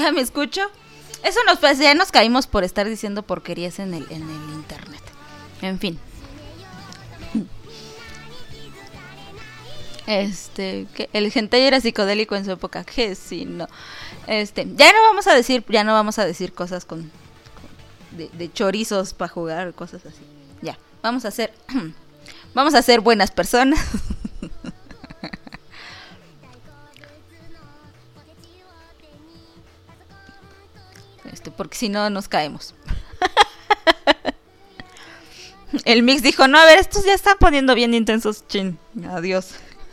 Ya me escucho. Eso nos pasa, ya nos caímos por estar diciendo porquerías en el internet. En fin. Que el hentai era psicodélico en su época, que sí, no. Ya no vamos a decir cosas de chorizos para jugar, cosas así. Ya, vamos a ser buenas personas. Porque si no nos caemos. El Mix dijo, no, a ver, estos ya están poniendo bien intensos, chin. Adiós.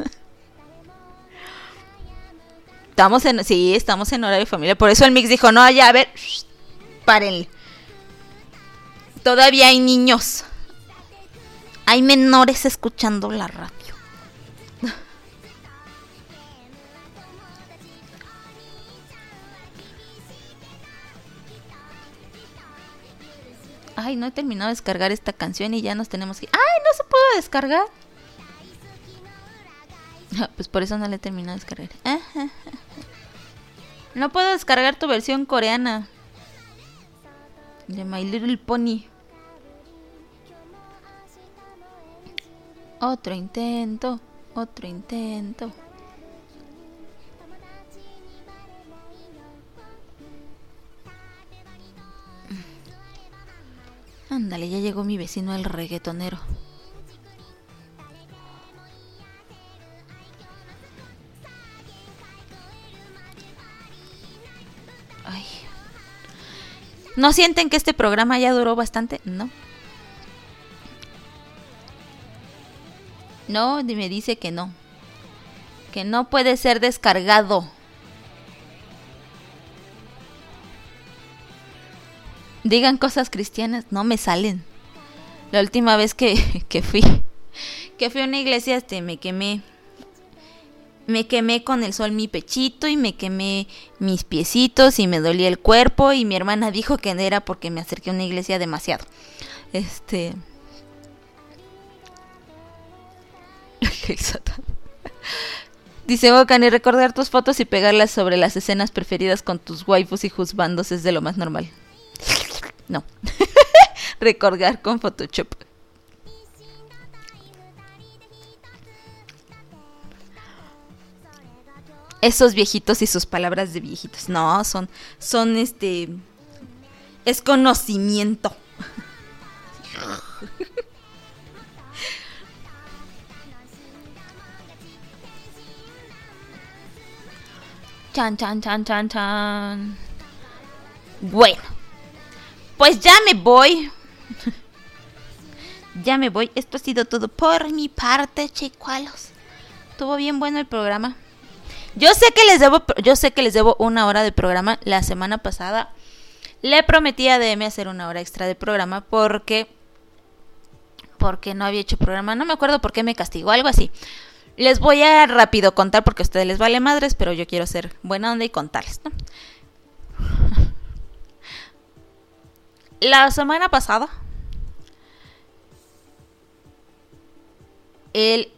Estamos en horario familiar. Por eso el Mix dijo, no, ya, a ver, párenle. Todavía hay niños. Hay menores escuchando la radio. Ay, no he terminado de descargar esta canción y ya nos tenemos que... ¡Ay, no se puede descargar! Pues por eso no la he terminado de descargar. No puedo descargar tu versión coreana de My Little Pony. Otro intento. Ándale, ya llegó mi vecino el reggaetonero. Ay. ¿No sienten que este programa ya duró bastante? No. No, me dice que no. Que no puede ser descargado. Digan cosas cristianas, no me salen. La última vez que fui a una iglesia, me quemé con el sol mi pechito y me quemé mis piecitos y me dolía el cuerpo y mi hermana dijo que era porque me acerqué a una iglesia demasiado. Dice Bocani, recordar tus fotos y pegarlas sobre las escenas preferidas con tus waifus y juzbandos es de lo más normal. No. Recordar con Photoshop. Esos viejitos y sus palabras de viejitos. No, son es conocimiento. Chan. Bueno. Pues ya me voy. Esto ha sido todo por mi parte, chicualos. Estuvo bien bueno el programa. Yo sé que les debo 1 hora de programa. La semana pasada le prometí a DM hacer 1 hora extra de programa porque no había hecho programa. No me acuerdo por qué me castigó, algo así. Les voy a rápido contar porque a ustedes les vale madres, pero yo quiero ser buena onda y contarles, ¿no? La semana pasada, el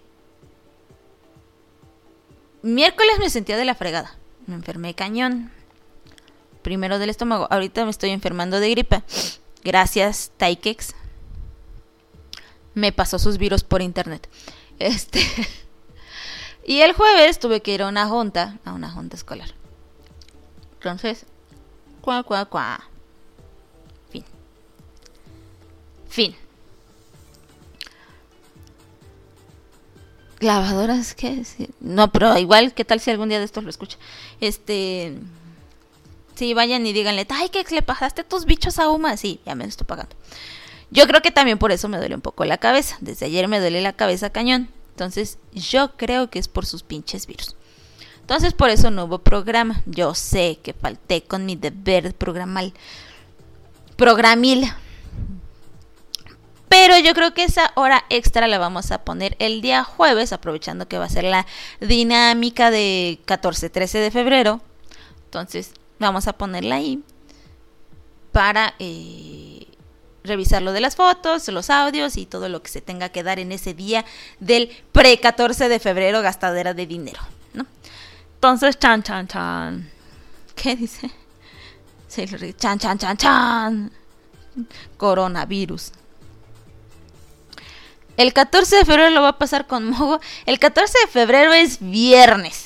miércoles me sentía de la fregada. Me enfermé cañón. Primero del estómago. Ahorita me estoy enfermando de gripe. Gracias, Taikex. Me pasó sus virus por internet. Y el jueves tuve que ir a una junta escolar. Entonces, Fin. Lavadoras, ¿qué? No, pero igual, ¿qué tal si algún día de estos lo escucha? Sí, vayan y díganle, ay, que le pasaste tus bichos a Uma. Sí, ya me lo estoy pagando. Yo creo que también por eso me duele un poco la cabeza. Desde ayer me duele la cabeza cañón. Entonces, yo creo que es por sus pinches virus. Entonces, por eso no hubo programa. Yo sé que falté con mi deber programil. Pero yo creo que esa hora extra la vamos a poner el día jueves, aprovechando que va a ser la dinámica de 14-13 de febrero. Entonces vamos a ponerla ahí para revisar lo de las fotos, los audios y todo lo que se tenga que dar en ese día del pre-14 de febrero, gastadera de dinero, ¿no? Entonces, chan. ¿Qué dice? Chan, chan, chan, chan. Coronavirus. El 14 de febrero lo va a pasar con Mogo. El 14 de febrero es viernes.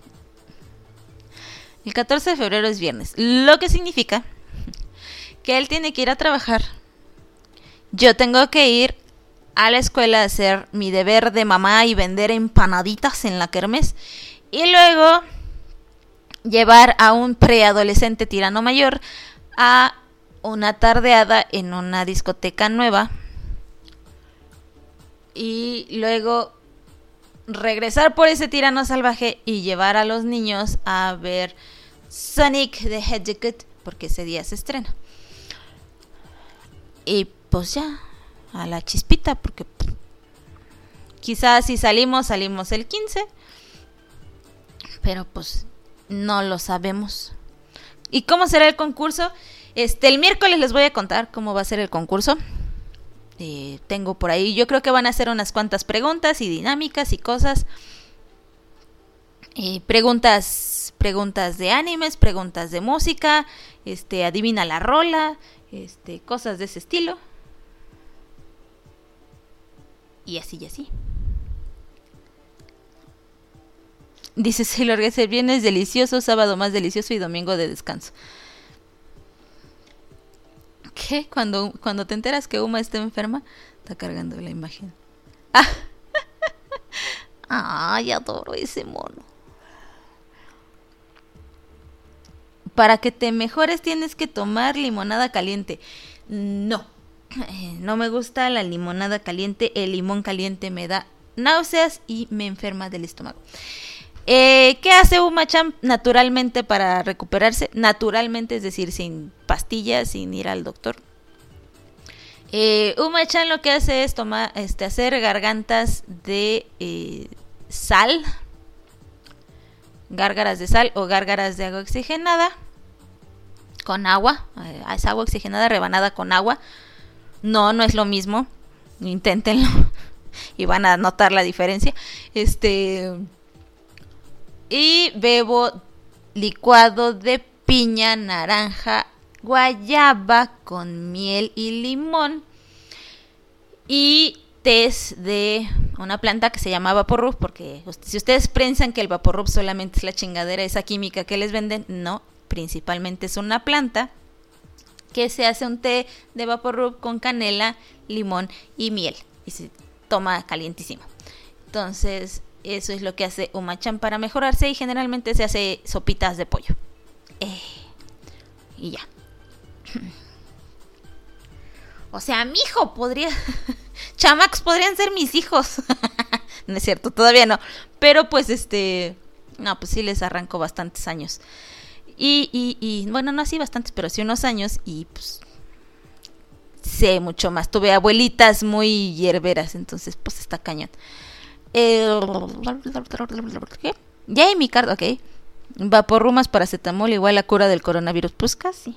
El 14 de febrero es viernes. Lo que significa que él tiene que ir a trabajar. Yo tengo que ir a la escuela a hacer mi deber de mamá y vender empanaditas en la kermés. Y luego llevar a un preadolescente tirano mayor a una tardeada en una discoteca nueva. Y luego regresar por ese tirano salvaje y llevar a los niños a ver Sonic the Hedgehog, porque ese día se estrena. Y pues ya, a la chispita, porque quizás si salimos el 15, pero pues no lo sabemos. ¿Y cómo será el concurso? El miércoles les voy a contar cómo va a ser el concurso. Tengo por ahí, yo creo que van a hacer unas cuantas preguntas y dinámicas y cosas. Preguntas de animes, preguntas de música, adivina la rola, cosas de ese estilo. Y así y así. Dice Sailor Guess, el viernes es delicioso, sábado más delicioso y domingo de descanso. ¿Qué? Cuando te enteras que Uma está enferma, está cargando la imagen. Ay, adoro ese mono. Para que te mejores tienes que tomar limonada caliente. No me gusta la limonada caliente. El limón caliente me da náuseas y me enferma del estómago. ¿Qué hace Uma-chan naturalmente para recuperarse? Naturalmente, es decir, sin pastillas, sin ir al doctor. Uma-chan lo que hace es hacer gargantas de sal, gárgaras de sal o gárgaras de agua oxigenada con agua. Es agua oxigenada rebanada con agua. No es lo mismo. Inténtenlo y van a notar la diferencia. Y bebo licuado de piña, naranja, guayaba con miel y limón. Y tés de una planta que se llama Vaporub, porque si ustedes piensan que el Vaporub solamente es la chingadera, esa química que les venden, no, principalmente es una planta que se hace un té de Vaporub con canela, limón y miel. Y se toma calientísimo. Entonces, eso es lo que hace Uma-chan para mejorarse y generalmente se hace sopitas de pollo. Y ya. O sea, mi hijo podría... Chamacos podrían ser mis hijos. No es cierto, todavía no. Pero pues no, pues sí les arranco bastantes años. Y bueno, no así bastantes, pero sí unos años. Y pues sé mucho más. Tuve abuelitas muy hierberas, entonces pues está cañón. ¿Qué? Ya hay mi carta, ok. Vaporrumas, paracetamol, igual la cura del coronavirus. Pues casi.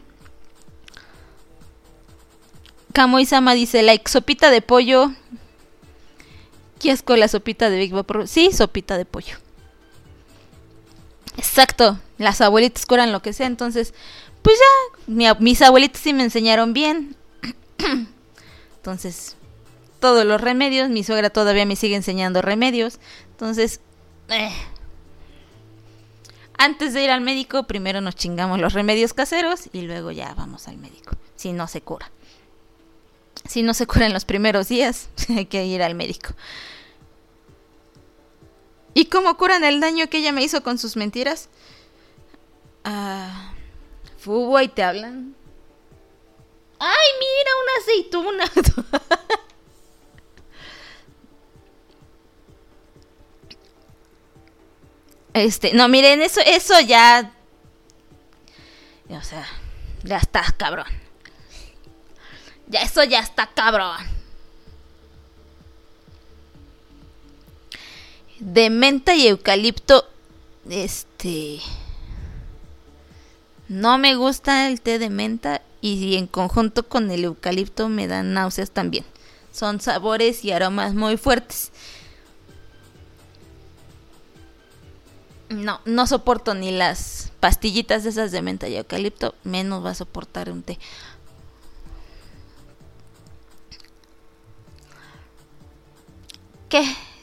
Kamui-sama dice, like, sopita de pollo. ¿Qué asco la sopita de Big Vapor? Sí, sopita de pollo. Exacto, las abuelitas curan lo que sea, entonces, pues ya, mis abuelitas sí me enseñaron bien. Entonces, todos los remedios, mi suegra todavía me sigue enseñando remedios. Entonces, antes de ir al médico, primero nos chingamos los remedios caseros y luego ya vamos al médico, si no se cura. Si no se cura en los primeros días, hay que ir al médico. ¿Y cómo curan el daño que ella me hizo con sus mentiras? Fubo, y te hablan. ¡Ay, mira, una aceituna! No, miren, eso ya... O sea, ya está, cabrón. Eso ya está cabrón. De menta y eucalipto. No me gusta el té de menta. Y en conjunto con el eucalipto me dan náuseas también. Son sabores y aromas muy fuertes. No, no soporto ni las pastillitas de esas de menta y eucalipto, menos va a soportar un té. ¿Qué?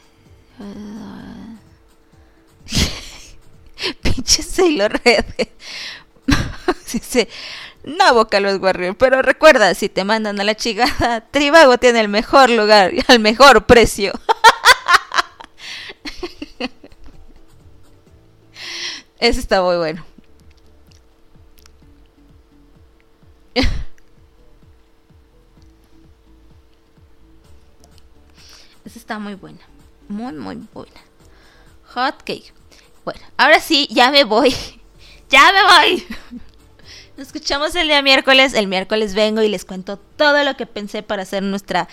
Pinche Sailor Red. Dice, no, Vocaloid Warrior, pero recuerda, si te mandan a la chingada, Trivago tiene el mejor lugar y al mejor precio. Eso está muy bueno. Esa está muy buena. Muy, muy buena. Hot cake. Bueno, ahora sí, ya me voy. ¡Ya me voy! Nos escuchamos el día miércoles. El miércoles vengo y les cuento todo lo que pensé para hacer nuestra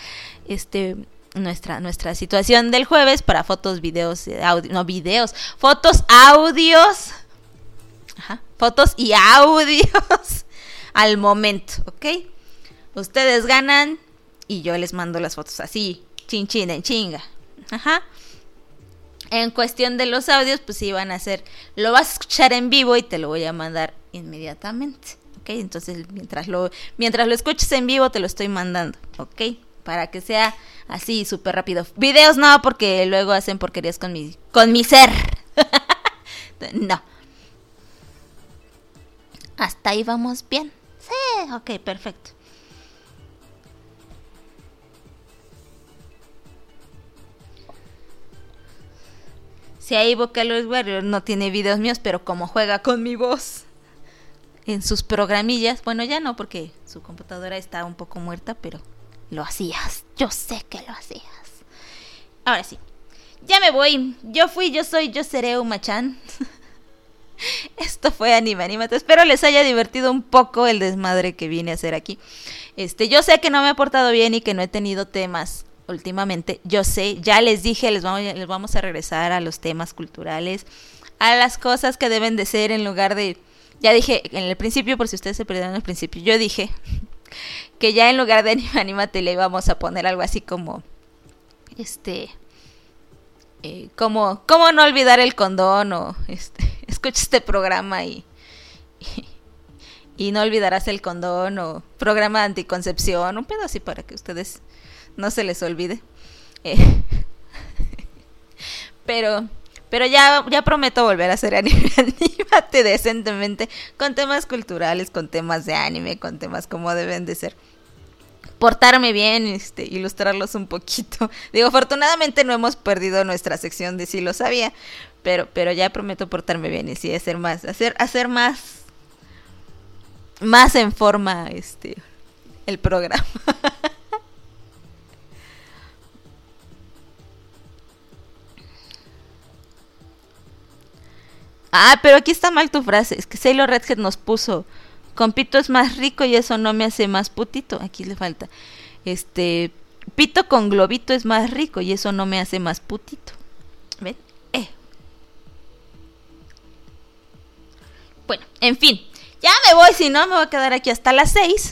situación del jueves para fotos, videos, audio, no videos, fotos, audios. Ajá, fotos y audios al momento, ¿ok? Ustedes ganan y yo les mando las fotos así, chin chin en chinga. Ajá. En cuestión de los audios, pues sí van a ser, lo vas a escuchar en vivo y te lo voy a mandar inmediatamente, ¿ok? Entonces, mientras lo escuches en vivo, te lo estoy mandando, ¿ok? Para que sea así, súper rápido. Videos no, porque luego hacen porquerías con mi ser. No. Hasta ahí vamos bien. Sí, ok, perfecto. Si ahí Vocaloid Warrior no tiene videos míos, pero como juega con mi voz en sus programillas, bueno, ya no, porque su computadora está un poco muerta, pero lo hacías. Yo sé que lo hacías. Ahora sí, ya me voy. Yo fui, yo soy, yo seré Uma-chan. Esto fue Anime Anímate. Espero les haya divertido un poco el desmadre que vine a hacer aquí. Yo sé que no me he portado bien y que no he tenido temas últimamente. Yo sé, ya les dije, les vamos a regresar a los temas culturales, a las cosas que deben de ser en lugar de... Ya dije en el principio, por si ustedes se perdieron el principio, yo dije que ya en lugar de Anime Anímate le íbamos a poner algo así como... como cómo no olvidar el condón o escucha este programa y no olvidarás el condón o programa de anticoncepción, un pedo así para que ustedes no se les olvide. Pero ya prometo volver a hacer Anímate decentemente con temas culturales, con temas de anime, con temas como deben de ser. Portarme bien, ilustrarlos un poquito. Digo, afortunadamente no hemos perdido nuestra sección de sí lo sabía, pero ya prometo portarme bien y sí hacer más en forma el programa. Pero aquí está mal tu frase. Es que Sailor Redhead nos puso: con pito es más rico y eso no me hace más putito. Aquí le falta. Pito con globito es más rico y eso no me hace más putito. ¿Ven? Bueno, en fin. Ya me voy, si no me voy a quedar aquí hasta las 6.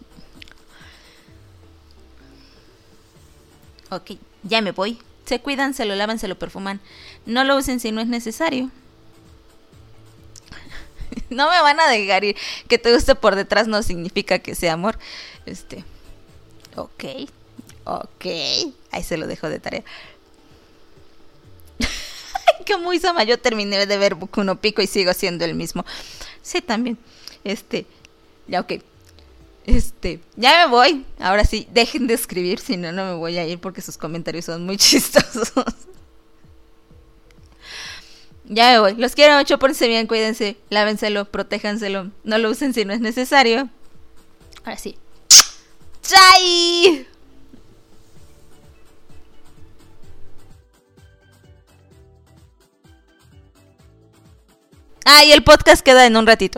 Ok, ya me voy. Se cuidan, se lo lavan, se lo perfuman. No lo usen si no es necesario. No me van a dejar ir. Que te guste por detrás no significa que sea amor. Ok. Ahí se lo dejo de tarea. Como Isama, yo terminé de ver Boku no Pico y sigo siendo el mismo. Sí, también. Ya ok. Ya me voy. Ahora sí, dejen de escribir, si no, no me voy a ir porque sus comentarios son muy chistosos. Ya me voy. Los quiero mucho, pónganse bien, cuídense, lávenselo, protéjanselo. No lo usen si no es necesario. Ahora sí. ¡Chai! Y el podcast queda en un ratito.